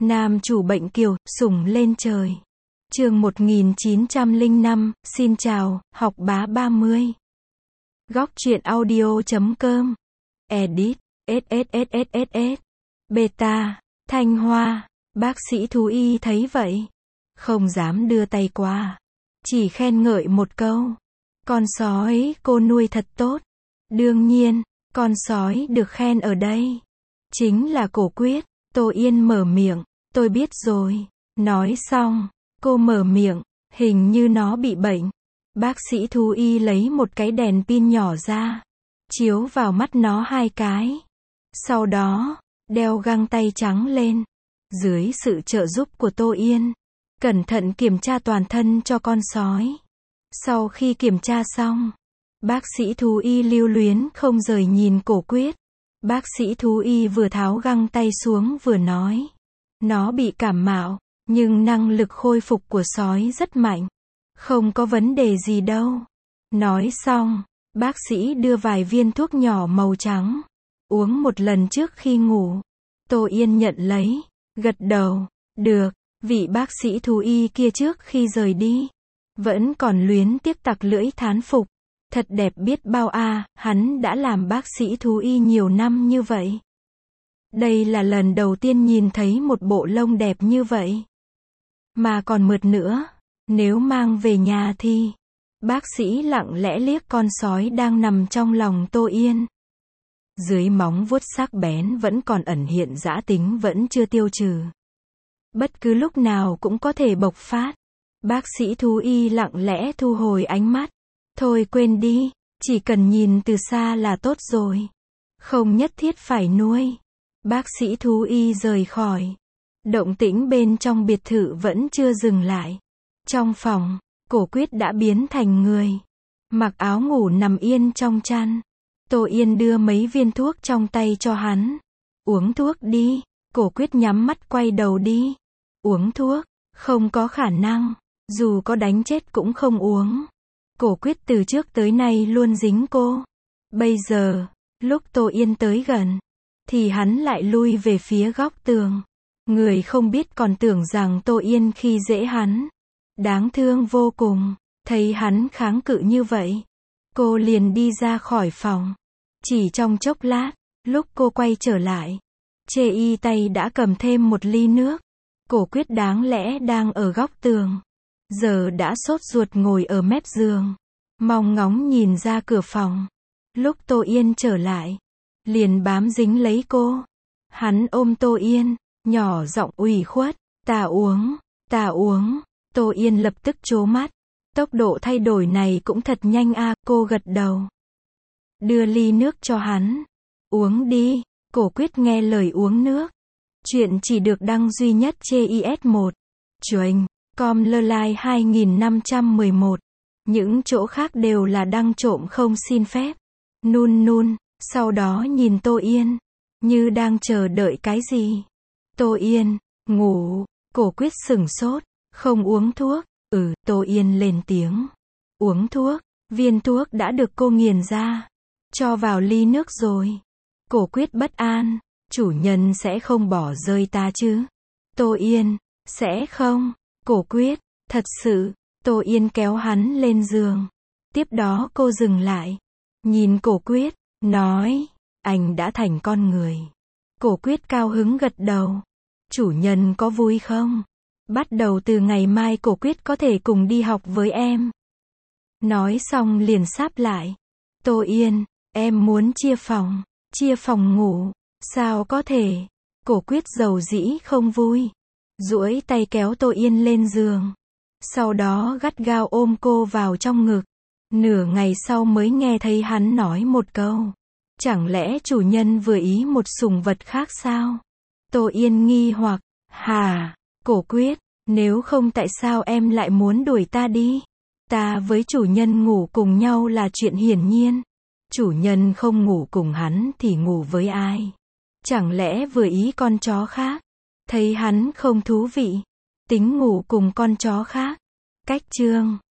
Nam chủ bệnh kiều, sủng lên trời. Chương 1905, xin chào, học bá 30. Góc truyện audio.com. Edit, SSSSSS. Beta, Thanh Hoa. Bác sĩ thú y thấy vậy, không dám đưa tay qua, chỉ khen ngợi một câu. Con sói cô nuôi thật tốt. Đương nhiên, con sói được khen ở đây chính là Cổ Quyết. Tô Yên mở miệng, tôi biết rồi. Nói xong, cô mở miệng, hình như nó bị bệnh. Bác sĩ thú y lấy một cái đèn pin nhỏ ra, chiếu vào mắt nó 2 cái. Sau đó, đeo găng tay trắng lên. Dưới sự trợ giúp của Tô Yên, cẩn thận kiểm tra toàn thân cho con sói. Sau khi kiểm tra xong, bác sĩ thú y lưu luyến không rời nhìn Cổ Quyết. Bác sĩ thú y vừa tháo găng tay xuống vừa nói. Nó bị cảm mạo, nhưng năng lực khôi phục của sói rất mạnh. Không có vấn đề gì đâu. Nói xong, bác sĩ đưa vài viên thuốc nhỏ màu trắng. Uống một lần trước khi ngủ. Tô Yên nhận lấy, gật đầu. Được, vị bác sĩ thú y kia trước khi rời đi, vẫn còn luyến tiếc tặc lưỡi thán phục. Thật đẹp biết bao à, hắn đã làm bác sĩ thú y nhiều năm như vậy. Đây là lần đầu tiên nhìn thấy một bộ lông đẹp như vậy. Mà còn mượt nữa. Nếu mang về nhà thì... Bác sĩ lặng lẽ liếc con sói đang nằm trong lòng Tô Yên. Dưới móng vuốt sắc bén vẫn còn ẩn hiện dã tính vẫn chưa tiêu trừ. Bất cứ lúc nào cũng có thể bộc phát. Bác sĩ thú y lặng lẽ thu hồi ánh mắt. Thôi quên đi, chỉ cần nhìn từ xa là tốt rồi. Không nhất thiết phải nuôi. Bác sĩ thú y rời khỏi. Động tĩnh bên trong biệt thự vẫn chưa dừng lại. Trong phòng, Cổ Quyết đã biến thành người. Mặc áo ngủ nằm yên trong chăn. Tô Yên đưa mấy viên thuốc trong tay cho hắn. Uống thuốc đi. Cổ Quyết nhắm mắt quay đầu đi. Uống thuốc, không có khả năng. Dù có đánh chết cũng không uống. Cổ Quyết từ trước tới nay luôn dính cô. Bây giờ, lúc Tô Yên tới gần, thì hắn lại lui về phía góc tường. Người không biết còn tưởng rằng Tô Yên khi dễ hắn. Đáng thương vô cùng. Thấy hắn kháng cự như vậy, cô liền đi ra khỏi phòng. Chỉ trong chốc lát, lúc cô quay trở lại, chê y tay đã cầm thêm một ly nước. Cổ Quyết đáng lẽ đang ở góc tường, giờ đã sốt ruột ngồi ở mép giường, mong ngóng nhìn ra cửa phòng. Lúc Tô Yên trở lại, liền bám dính lấy cô. Hắn ôm Tô Yên, nhỏ giọng ủy khuất, ta uống, ta uống. Tô Yên lập tức trố mắt. Tốc độ thay đổi này cũng thật nhanh à, cô gật đầu. Đưa ly nước cho hắn. Uống đi. Cổ Quyết nghe lời uống nước. Chuyện chỉ được đăng duy nhất trên IS1. Chuềnh, com lơ lai 2511. Những chỗ khác đều là đăng trộm không xin phép. Nun nun, sau đó nhìn Tô Yên, như đang chờ đợi cái gì. Tô Yên, ngủ. Cổ Quyết sửng sốt, không uống thuốc. Tô Yên lên tiếng. Uống thuốc, viên thuốc đã được cô nghiền ra, cho vào ly nước rồi. Cổ Quyết bất an, chủ nhân sẽ không bỏ rơi ta chứ? Tô Yên, sẽ không. Cổ Quyết, thật sự. Tô Yên kéo hắn lên giường. Tiếp đó cô dừng lại, nhìn Cổ Quyết, nói, anh đã thành con người. Cổ Quyết cao hứng gật đầu. Chủ nhân có vui không? Bắt đầu từ ngày mai Cổ Quyết có thể cùng đi học với em. Nói xong liền sáp lại. Tô Yên, em muốn chia phòng ngủ. Sao có thể? Cổ Quyết dầu dĩ không vui. Duỗi tay kéo Tô Yên lên giường. Sau đó gắt gao ôm cô vào trong ngực. Nửa ngày sau mới nghe thấy hắn nói một câu. Chẳng lẽ chủ nhân vừa ý một sủng vật khác sao? Tô Yên nghi hoặc. Hả? Cổ Quyết, nếu không tại sao em lại muốn đuổi ta đi? Ta với chủ nhân ngủ cùng nhau là chuyện hiển nhiên. Chủ nhân không ngủ cùng hắn thì ngủ với ai? Chẳng lẽ vừa ý con chó khác? Thấy hắn không thú vị, tính ngủ cùng con chó khác. Cách chương